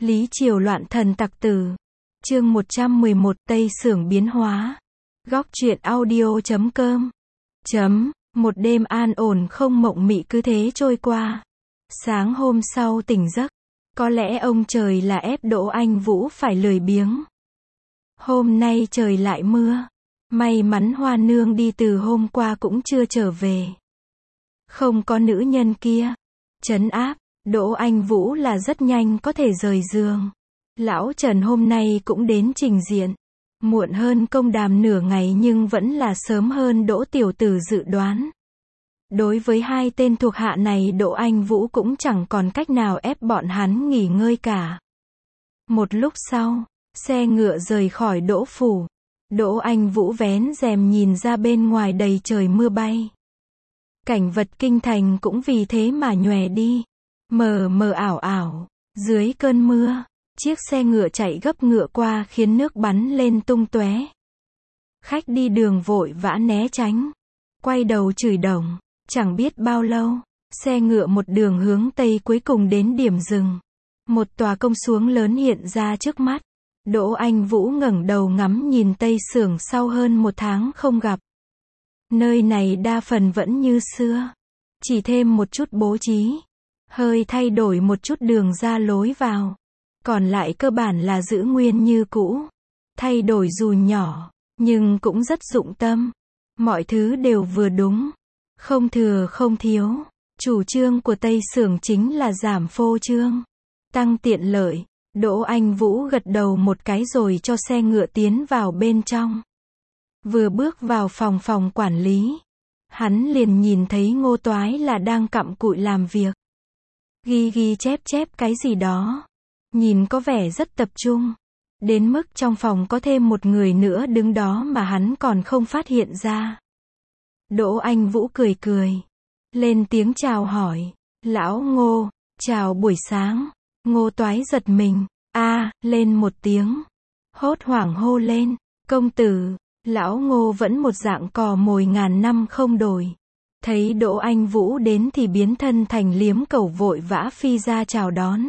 Lý Triều loạn thần tặc tử. Chương 111 Tây Xưởng biến hóa. Góc truyện audio.com. Một đêm an ổn không mộng mị cứ thế trôi qua. Sáng hôm sau tỉnh giấc, có lẽ ông trời là ép Đỗ Anh Vũ phải lười biếng. Hôm nay trời lại mưa. May mắn Hoa Nương đi từ hôm qua cũng chưa trở về. Không có nữ nhân kia trấn áp, Đỗ Anh Vũ là rất nhanh có thể rời giường. Lão Trần hôm nay cũng đến trình diện. Muộn hơn công đàm nửa ngày nhưng vẫn là sớm hơn Đỗ tiểu tử dự đoán. Đối với hai tên thuộc hạ này Đỗ Anh Vũ cũng chẳng còn cách nào ép bọn hắn nghỉ ngơi cả. Một lúc sau, xe ngựa rời khỏi Đỗ phủ. Đỗ Anh Vũ vén rèm nhìn ra bên ngoài đầy trời mưa bay. Cảnh vật kinh thành cũng vì thế mà nhòe đi. Mờ mờ ảo ảo, dưới cơn mưa, chiếc xe ngựa chạy gấp ngựa qua khiến nước bắn lên tung tóe. Khách đi đường vội vã né tránh, quay đầu chửi đồng. Chẳng biết bao lâu, xe ngựa một đường hướng tây cuối cùng đến điểm dừng. Một tòa công suống lớn hiện ra trước mắt. Đỗ Anh Vũ ngẩng đầu ngắm nhìn Tây Xưởng sau hơn một tháng không gặp. Nơi này đa phần vẫn như xưa, chỉ thêm một chút bố trí, hơi thay đổi một chút đường ra lối vào. Còn lại cơ bản là giữ nguyên như cũ. Thay đổi dù nhỏ, nhưng cũng rất dụng tâm. Mọi thứ đều vừa đúng, không thừa không thiếu. Chủ trương của Tây Xưởng chính là giảm phô trương, tăng tiện lợi. Đỗ Anh Vũ gật đầu một cái rồi cho xe ngựa tiến vào bên trong. Vừa bước vào phòng quản lý, hắn liền nhìn thấy Ngô Toái là đang cặm cụi làm việc. Ghi chép cái gì đó. Nhìn có vẻ rất tập trung. Đến mức trong phòng có thêm một người nữa đứng đó mà hắn còn không phát hiện ra. Đỗ Anh Vũ cười. Lên tiếng chào hỏi. Lão Ngô, chào buổi sáng. Ngô Toái giật mình. Lên một tiếng. Hốt hoảng hô lên. Công tử. Lão Ngô vẫn một dạng cò mồi ngàn năm không đổi. Thấy Đỗ Anh Vũ đến thì biến thân thành liếm cẩu vội vã phi ra chào đón.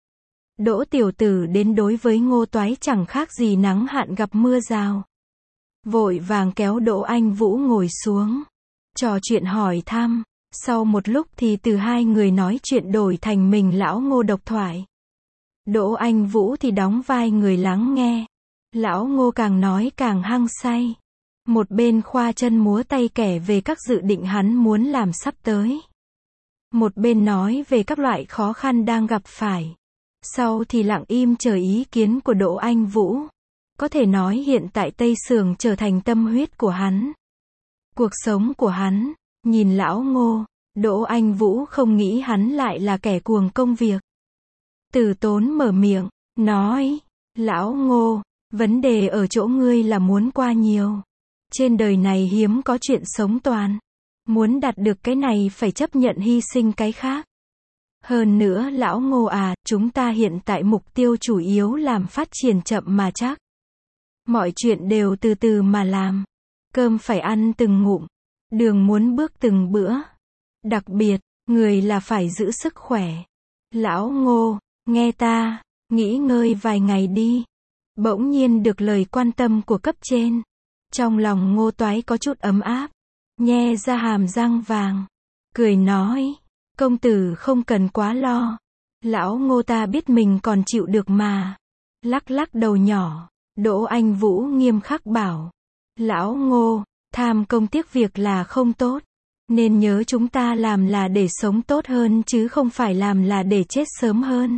Đỗ tiểu tử đến đối với Ngô Toái chẳng khác gì nắng hạn gặp mưa rào. Vội vàng kéo Đỗ Anh Vũ ngồi xuống. Trò chuyện hỏi thăm. Sau một lúc thì từ hai người nói chuyện đổi thành mình lão Ngô độc thoại. Đỗ Anh Vũ thì đóng vai người lắng nghe. Lão Ngô càng nói càng hăng say. Một bên khoa chân múa tay kể về các dự định hắn muốn làm sắp tới. Một bên nói về các loại khó khăn đang gặp phải. Sau thì lặng im chờ ý kiến của Đỗ Anh Vũ. Có thể nói hiện tại Tây Xưởng trở thành tâm huyết của hắn. Cuộc sống của hắn. Nhìn lão Ngô, Đỗ Anh Vũ không nghĩ hắn lại là kẻ cuồng công việc. Từ Tốn mở miệng, nói, lão Ngô, vấn đề ở chỗ ngươi là muốn qua nhiều. Trên đời này hiếm có chuyện sống toàn. Muốn đạt được cái này phải chấp nhận hy sinh cái khác. Hơn nữa lão Ngô chúng ta hiện tại mục tiêu chủ yếu làm phát triển chậm mà chắc. Mọi chuyện đều từ từ mà làm. Cơm phải ăn từng ngụm. Đường muốn bước từng bữa. Đặc biệt, người là phải giữ sức khỏe. Lão Ngô, nghe ta, nghỉ ngơi vài ngày đi. Bỗng nhiên được lời quan tâm của cấp trên. Trong lòng Ngô Toái có chút ấm áp. Nhe ra hàm răng vàng. Cười nói, công tử không cần quá lo. Lão Ngô ta biết mình còn chịu được mà. Lắc đầu nhỏ, Đỗ Anh Vũ nghiêm khắc bảo. Lão Ngô, tham công tiếc việc là không tốt. Nên nhớ chúng ta làm là để sống tốt hơn chứ không phải làm là để chết sớm hơn.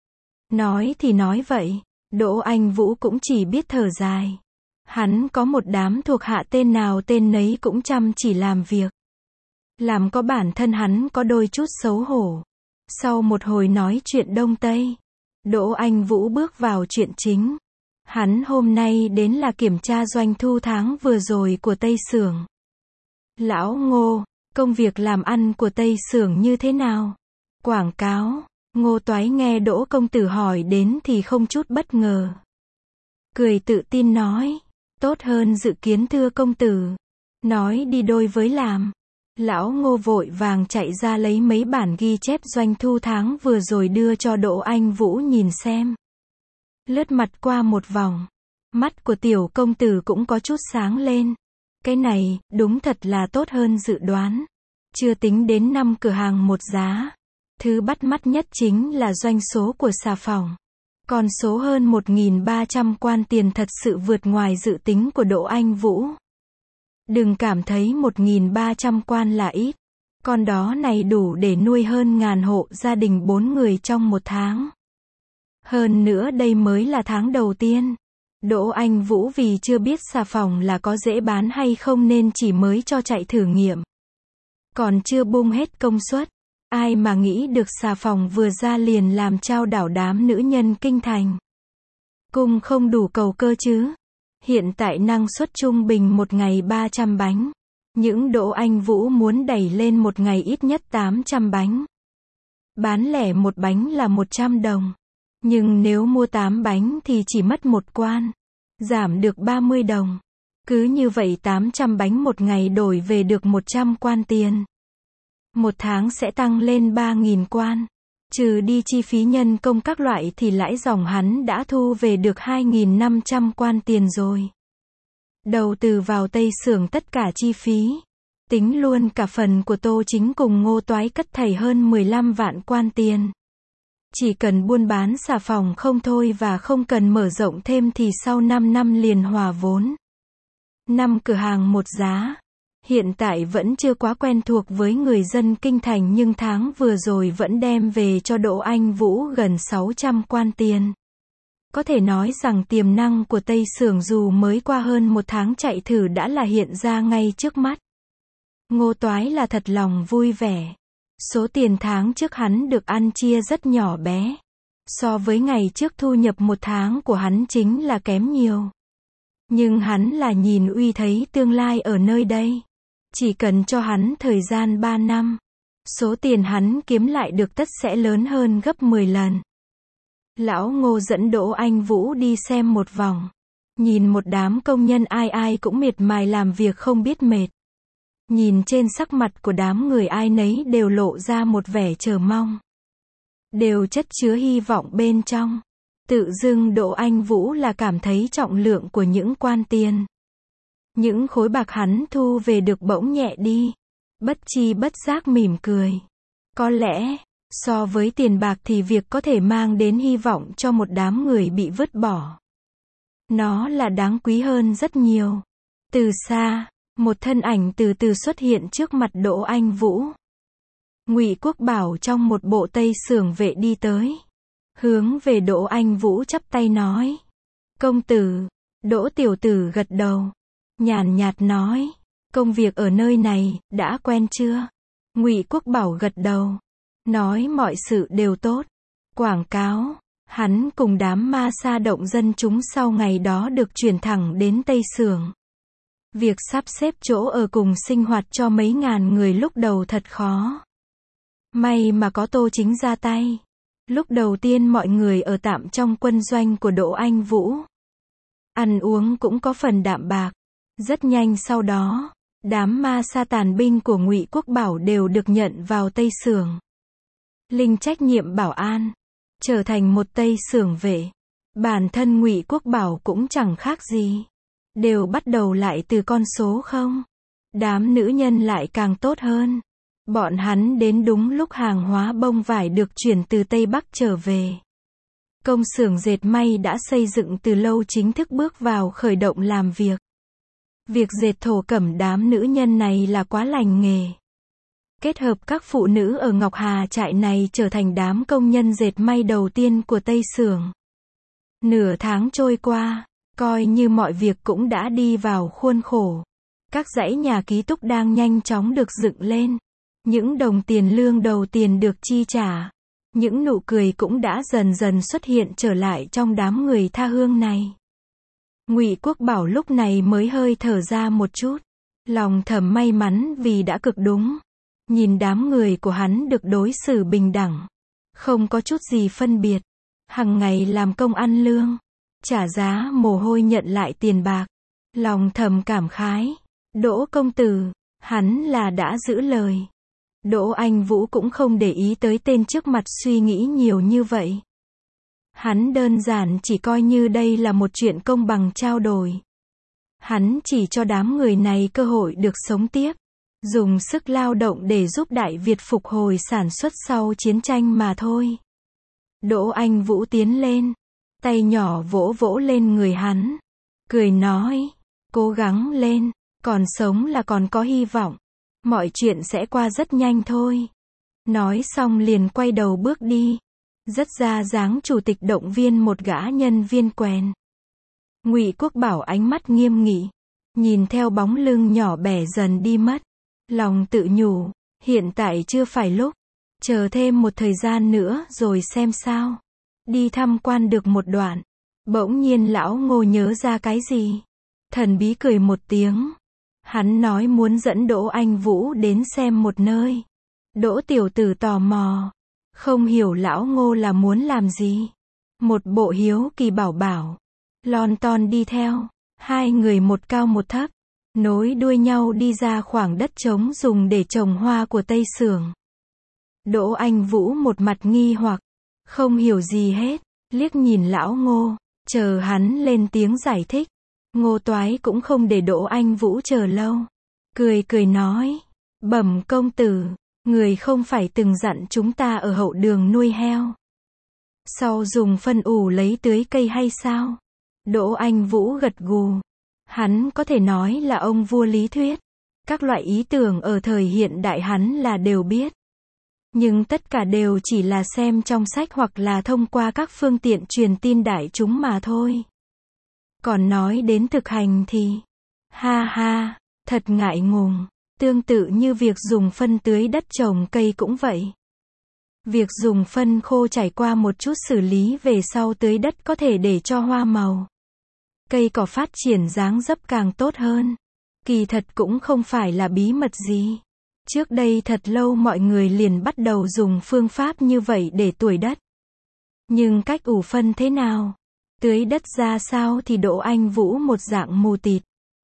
Nói thì nói vậy, Đỗ Anh Vũ cũng chỉ biết thở dài. Hắn có một đám thuộc hạ tên nào tên nấy cũng chăm chỉ làm việc. Làm có bản thân hắn có đôi chút xấu hổ. Sau một hồi nói chuyện Đông Tây, Đỗ Anh Vũ bước vào chuyện chính. Hắn hôm nay đến là kiểm tra doanh thu tháng vừa rồi của Tây Xưởng. Lão Ngô, công việc làm ăn của Tây Xưởng như thế nào? Quảng cáo. Ngô Toái nghe Đỗ công tử hỏi đến thì không chút bất ngờ. Cười tự tin nói, tốt hơn dự kiến thưa công tử. Nói đi đôi với làm. Lão Ngô vội vàng chạy ra lấy mấy bản ghi chép doanh thu tháng vừa rồi đưa cho Đỗ Anh Vũ nhìn xem. Lướt mặt qua một vòng. Mắt của tiểu công tử cũng có chút sáng lên. Cái này, đúng thật là tốt hơn dự đoán. Chưa tính đến 5 cửa hàng một giá. Thứ bắt mắt nhất chính là doanh số của xà phòng. Con số hơn 1.300 quan tiền thật sự vượt ngoài dự tính của Đỗ Anh Vũ. Đừng cảm thấy 1.300 quan là ít. Con đó này đủ để nuôi hơn ngàn hộ gia đình 4 người trong một tháng. Hơn nữa đây mới là tháng đầu tiên. Đỗ Anh Vũ vì chưa biết xà phòng là có dễ bán hay không nên chỉ mới cho chạy thử nghiệm. Còn chưa bung hết công suất. Ai mà nghĩ được xà phòng vừa ra liền làm trao đảo đám nữ nhân kinh thành. Cung không đủ cầu cơ chứ. Hiện tại năng suất trung bình một ngày 300 bánh. Những Đỗ Anh Vũ muốn đẩy lên một ngày ít nhất 800 bánh. Bán lẻ một bánh là 100 đồng. Nhưng nếu mua 8 bánh thì chỉ mất một quan. Giảm được 30 đồng. Cứ như vậy 800 bánh một ngày đổi về được 100 quan tiền. Một tháng sẽ tăng lên 3.000 quan. Trừ đi chi phí nhân công các loại thì lãi dòng hắn đã thu về được 2.500 quan tiền rồi. Đầu tư vào Tây Xưởng tất cả chi phí. Tính luôn cả phần của Tô Chính cùng Ngô Toái cất thảy hơn 15 vạn quan tiền. Chỉ cần buôn bán xà phòng không thôi và không cần mở rộng thêm thì sau 5 năm liền hòa vốn. 5 cửa hàng một giá. Hiện tại vẫn chưa quá quen thuộc với người dân kinh thành nhưng tháng vừa rồi vẫn đem về cho Đỗ Anh Vũ gần 600 quan tiền. Có thể nói rằng tiềm năng của Tây Xưởng dù mới qua hơn một tháng chạy thử đã là hiện ra ngay trước mắt. Ngô Toái là thật lòng vui vẻ. Số tiền tháng trước hắn được ăn chia rất nhỏ bé. So với ngày trước thu nhập một tháng của hắn chính là kém nhiều. Nhưng hắn là nhìn uy thấy tương lai ở nơi đây. Chỉ cần cho hắn thời gian 3 năm. Số tiền hắn kiếm lại được tất sẽ lớn hơn gấp 10 lần. Lão Ngô dẫn Đỗ Anh Vũ đi xem một vòng. Nhìn một đám công nhân ai ai cũng miệt mài làm việc không biết mệt. Nhìn trên sắc mặt của đám người ai nấy đều lộ ra một vẻ chờ mong. Đều chất chứa hy vọng bên trong. Tự dưng Đỗ Anh Vũ là cảm thấy trọng lượng của những quan tiền. Những khối bạc hắn thu về được bỗng nhẹ đi. Bất chi bất giác mỉm cười. Có lẽ, so với tiền bạc thì việc có thể mang đến hy vọng cho một đám người bị vứt bỏ. Nó là đáng quý hơn rất nhiều. Từ xa, một thân ảnh từ từ xuất hiện trước mặt Đỗ Anh Vũ. Ngụy Quốc Bảo trong một bộ Tây Xưởng vệ đi tới. Hướng về Đỗ Anh Vũ chắp tay nói. Công tử. Đỗ tiểu tử gật đầu. Nhàn nhạt nói. Công việc ở nơi này, đã quen chưa? Ngụy Quốc Bảo gật đầu. Nói mọi sự đều tốt. Quảng cáo. Hắn cùng đám ma sa động dân chúng sau ngày đó được chuyển thẳng đến Tây Xưởng. Việc sắp xếp chỗ ở cùng sinh hoạt cho mấy ngàn người lúc đầu thật khó. May mà có Tô Chính ra tay. Lúc đầu tiên mọi người ở tạm trong quân doanh của Đỗ Anh Vũ. Ăn uống cũng có phần đạm bạc. Rất nhanh sau đó, đám ma sa tàn binh của Ngụy Quốc Bảo đều được nhận vào Tây Xưởng. Linh trách nhiệm bảo an, trở thành một Tây Xưởng vệ. Bản thân Ngụy Quốc Bảo cũng chẳng khác gì. Đều bắt đầu lại từ con số 0. Đám nữ nhân lại càng tốt hơn. Bọn hắn đến đúng lúc hàng hóa bông vải được chuyển từ Tây Bắc trở về. Công xưởng dệt may đã xây dựng từ lâu chính thức bước vào khởi động làm việc. Việc dệt thổ cẩm đám nữ nhân này là quá lành nghề. Kết hợp các phụ nữ ở Ngọc Hà trại này trở thành đám công nhân dệt may đầu tiên của Tây Xưởng. Nửa tháng trôi qua, coi như mọi việc cũng đã đi vào khuôn khổ. Các dãy nhà ký túc đang nhanh chóng được dựng lên. Những đồng tiền lương đầu tiền được chi trả. Những nụ cười cũng đã dần dần xuất hiện trở lại trong đám người tha hương này. Ngụy Quốc Bảo lúc này mới hơi thở ra một chút. Lòng thầm may mắn vì đã cực đúng. Nhìn đám người của hắn được đối xử bình đẳng. Không có chút gì phân biệt. Hằng ngày làm công ăn lương. Trả giá mồ hôi nhận lại tiền bạc. Lòng thầm cảm khái. Đỗ công tử, hắn là đã giữ lời. Đỗ Anh Vũ cũng không để ý tới tên trước mặt suy nghĩ nhiều như vậy. Hắn đơn giản chỉ coi như đây là một chuyện công bằng trao đổi. Hắn chỉ cho đám người này cơ hội được sống tiếp, dùng sức lao động để giúp Đại Việt phục hồi sản xuất sau chiến tranh mà thôi. Đỗ Anh Vũ tiến lên, tay nhỏ vỗ vỗ lên người hắn, cười nói, cố gắng lên, còn sống là còn có hy vọng, mọi chuyện sẽ qua rất nhanh thôi. Nói xong liền quay đầu bước đi, rất ra dáng chủ tịch động viên một gã nhân viên quèn. Ngụy Quốc Bảo ánh mắt nghiêm nghị, nhìn theo bóng lưng nhỏ bé dần đi mất, lòng tự nhủ, hiện tại chưa phải lúc, chờ thêm một thời gian nữa rồi xem sao. Đi tham quan được một đoạn, bỗng nhiên lão Ngô nhớ ra cái gì, thần bí cười một tiếng. Hắn nói muốn dẫn Đỗ Anh Vũ đến xem một nơi. Đỗ tiểu tử tò mò, không hiểu lão Ngô là muốn làm gì. Một bộ hiếu kỳ bảo bảo, lon ton đi theo, hai người một cao một thấp, nối đuôi nhau đi ra khoảng đất trống dùng để trồng hoa của Tây Xưởng. Đỗ Anh Vũ một mặt nghi hoặc, không hiểu gì hết, liếc nhìn lão Ngô, chờ hắn lên tiếng giải thích. Ngô Toái cũng không để Đỗ Anh Vũ chờ lâu, cười cười nói, bẩm công tử, người không phải từng dặn chúng ta ở hậu đường nuôi heo, sau dùng phân ủ lấy tưới cây hay sao? Đỗ Anh Vũ gật gù, hắn có thể nói là ông vua lý thuyết, các loại ý tưởng ở thời hiện đại hắn là đều biết. Nhưng tất cả đều chỉ là xem trong sách hoặc là thông qua các phương tiện truyền tin đại chúng mà thôi. Còn nói đến thực hành thì, ha ha, thật ngại ngùng, tương tự như việc dùng phân tưới đất trồng cây cũng vậy. Việc dùng phân khô trải qua một chút xử lý về sau tưới đất có thể để cho hoa màu, cây cỏ phát triển dáng dấp càng tốt hơn. Kỳ thật cũng không phải là bí mật gì. Trước đây thật lâu mọi người liền bắt đầu dùng phương pháp như vậy để tủi đất. Nhưng cách ủ phân thế nào, tưới đất ra sao thì Đỗ Anh Vũ một dạng mù tịt.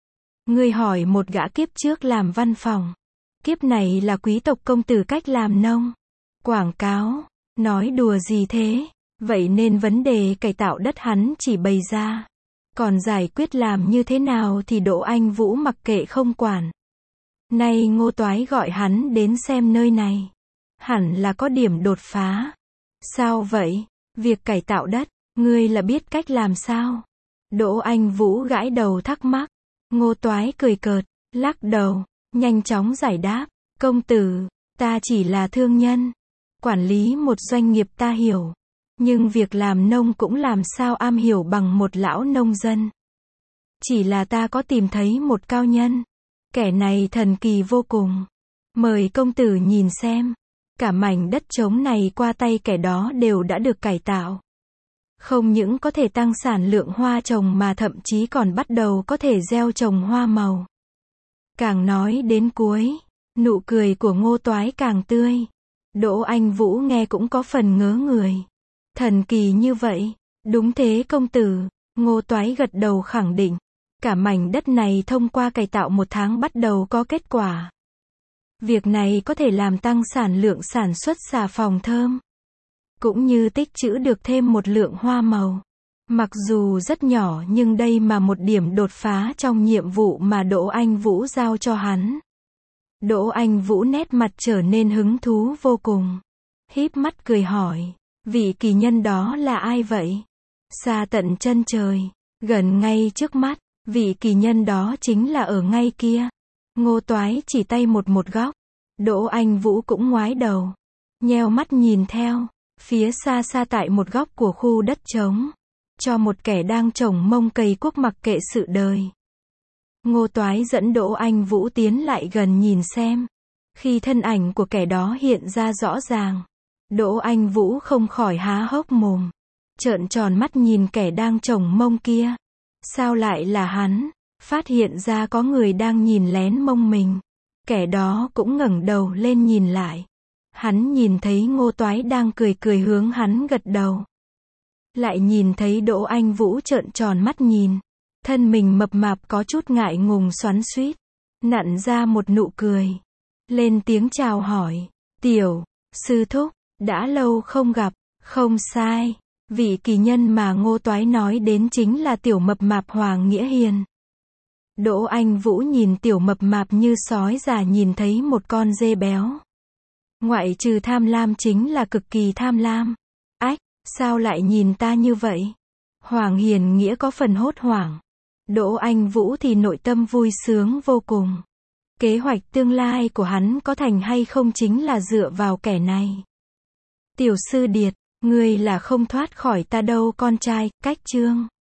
Ngươi hỏi một gã kiếp trước làm văn phòng, kiếp này là quý tộc công tử cách làm nông, quảng cáo, nói đùa gì thế, vậy nên vấn đề cải tạo đất hắn chỉ bày ra. Còn giải quyết làm như thế nào thì Đỗ Anh Vũ mặc kệ không quản. Nay Ngô Toái gọi hắn đến xem nơi này, hẳn là có điểm đột phá. Sao vậy? Việc cải tạo đất, ngươi là biết cách làm sao? Đỗ Anh Vũ gãi đầu thắc mắc. Ngô Toái cười cợt, lắc đầu, nhanh chóng giải đáp. Công tử, ta chỉ là thương nhân, quản lý một doanh nghiệp ta hiểu. Nhưng việc làm nông cũng làm sao am hiểu bằng một lão nông dân. Chỉ là ta có tìm thấy một cao nhân. Kẻ này thần kỳ vô cùng. Mời công tử nhìn xem. Cả mảnh đất trống này qua tay kẻ đó đều đã được cải tạo. Không những có thể tăng sản lượng hoa trồng mà thậm chí còn bắt đầu có thể gieo trồng hoa màu. Càng nói đến cuối, nụ cười của Ngô Toái càng tươi. Đỗ Anh Vũ nghe cũng có phần ngớ người. Thần kỳ như vậy, đúng thế công tử, Ngô Toái gật đầu khẳng định. Cả mảnh đất này thông qua cải tạo 1 tháng bắt đầu có kết quả. Việc này có thể làm tăng sản lượng sản xuất xà phòng thơm, cũng như tích trữ được thêm một lượng hoa màu. Mặc dù rất nhỏ nhưng đây mà một điểm đột phá trong nhiệm vụ mà Đỗ Anh Vũ giao cho hắn. Đỗ Anh Vũ nét mặt trở nên hứng thú vô cùng. Híp mắt cười hỏi, vị kỳ nhân đó là ai vậy? Xa tận chân trời, gần ngay trước mắt, vị kỳ nhân đó chính là ở ngay kia. Ngô Toái chỉ tay một góc. Đỗ Anh Vũ cũng ngoái đầu, nheo mắt nhìn theo. Phía xa xa tại một góc của khu đất trống, cho một kẻ đang trồng mông cày cuốc mặc kệ sự đời. Ngô Toái dẫn Đỗ Anh Vũ tiến lại gần nhìn xem. Khi thân ảnh của kẻ đó hiện ra rõ ràng, Đỗ Anh Vũ không khỏi há hốc mồm, trợn tròn mắt nhìn kẻ đang trồng mông kia. Sao lại là hắn? Phát hiện ra có người đang nhìn lén mông mình. Kẻ đó cũng ngẩng đầu lên nhìn lại. Hắn nhìn thấy Ngô Toái đang cười cười hướng hắn gật đầu. Lại nhìn thấy Đỗ Anh Vũ trợn tròn mắt nhìn. Thân mình mập mạp có chút ngại ngùng xoắn xuýt, nặn ra một nụ cười. Lên tiếng chào hỏi. Tiểu sư thúc, đã lâu không gặp. Không sai. Vị kỳ nhân mà Ngô Toái nói đến chính là tiểu mập mạp Hoàng Nghĩa Hiền. Đỗ Anh Vũ nhìn tiểu mập mạp như sói già nhìn thấy một con dê béo. Ngoại trừ tham lam chính là cực kỳ tham lam. Ách, sao lại nhìn ta như vậy? Hoàng Hiền Nghĩa có phần hốt hoảng. Đỗ Anh Vũ thì nội tâm vui sướng vô cùng. Kế hoạch tương lai của hắn có thành hay không chính là dựa vào kẻ này. Tiểu sư điệt, ngươi là không thoát khỏi ta đâu con trai, cách chương.